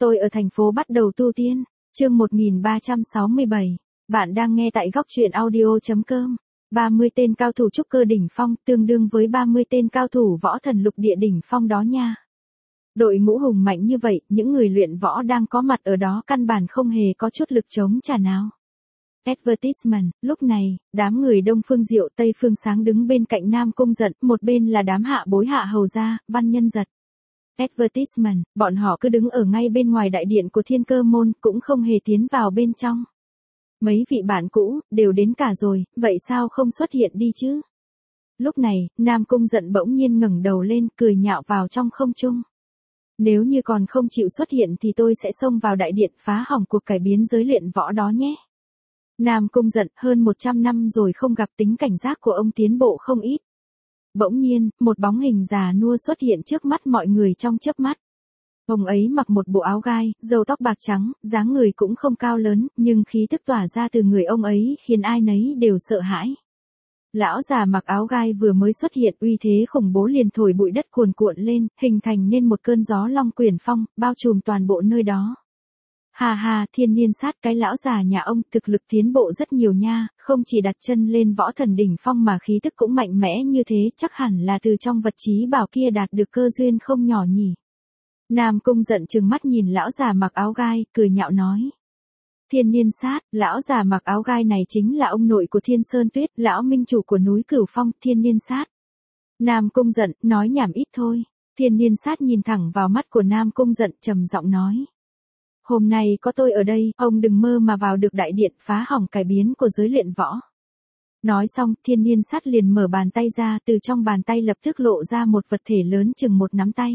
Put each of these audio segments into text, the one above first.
Tôi ở thành phố bắt đầu tu tiên. Chương 1367. Bạn đang nghe tại góc truyện audio.com. 30 tên cao thủ trúc cơ đỉnh phong, tương đương với 30 tên cao thủ võ thần lục địa đỉnh phong đó nha. Đội ngũ hùng mạnh như vậy, những người luyện võ đang có mặt ở đó căn bản không hề có chút lực chống trả nào. Advertisement, lúc này, đám người Đông Phương Diệu Tây Phương Sáng đứng bên cạnh Nam Cung Giận, một bên là đám hạ bối hạ hầu gia, Văn Nhân Giật. Advertisement, bọn họ cứ đứng ở ngay bên ngoài đại điện của Thiên Cơ môn, cũng không hề tiến vào bên trong. Mấy vị bạn cũ, đều đến cả rồi, vậy sao không xuất hiện đi chứ? Lúc này, Nam Cung Giận bỗng nhiên ngẩng đầu lên, cười nhạo vào trong không trung. Nếu như còn không chịu xuất hiện thì tôi sẽ xông vào đại điện phá hỏng cuộc cải biến giới luyện võ đó nhé. Nam Cung Giận, hơn 100 năm rồi không gặp, tính cảnh giác của ông tiến bộ không ít. Bỗng nhiên, một bóng hình già nua xuất hiện trước mắt mọi người trong chớp mắt. Ông ấy mặc một bộ áo gai, râu tóc bạc trắng, dáng người cũng không cao lớn, nhưng khí tức tỏa ra từ người ông ấy khiến ai nấy đều sợ hãi. Lão già mặc áo gai vừa mới xuất hiện, uy thế khủng bố liền thổi bụi đất cuồn cuộn lên, hình thành nên một cơn gió long quyển phong, bao trùm toàn bộ nơi đó. Hà hà, Thiên Niên Sát, cái lão già nhà ông thực lực tiến bộ rất nhiều nha, không chỉ đặt chân lên võ thần đỉnh phong mà khí tức cũng mạnh mẽ như thế, chắc hẳn là từ trong vật chí bảo kia đạt được cơ duyên không nhỏ nhỉ. Nam Cung Giận trừng mắt nhìn lão già mặc áo gai, cười nhạo nói. Thiên Niên Sát, lão già mặc áo gai này chính là ông nội của Thiên Sơn Tuyết, lão minh chủ của núi Cửu Phong, Thiên Niên Sát. Nam Cung Giận, nói nhảm ít thôi. Thiên Niên Sát nhìn thẳng vào mắt của Nam Cung Giận, trầm giọng nói. Hôm nay có tôi ở đây, ông đừng mơ mà vào được đại điện phá hỏng cải biến của giới luyện võ. Nói xong, Thiên Niên Sát liền mở bàn tay ra, từ trong bàn tay lập tức lộ ra một vật thể lớn chừng một nắm tay.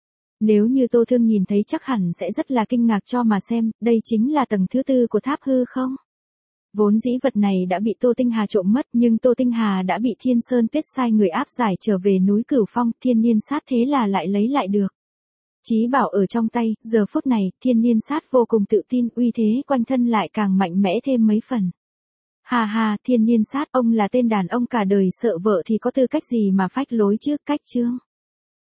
Nếu như Tô Thương nhìn thấy chắc hẳn sẽ rất là kinh ngạc cho mà xem, đây chính là tầng thứ 4 của tháp hư không? Vốn dĩ vật này đã bị Tô Tinh Hà trộm mất, nhưng Tô Tinh Hà đã bị Thiên Sơn Tuyết sai người áp giải trở về núi Cửu Phong, Thiên Niên Sát thế là lại lấy lại được. Chí bảo ở trong tay, giờ phút này, Thiên Niên Sát vô cùng tự tin, uy thế quanh thân lại càng mạnh mẽ thêm mấy phần. Hà hà, Thiên Niên Sát, ông là tên đàn ông cả đời sợ vợ thì có tư cách gì mà phách lối chứ, cách chương.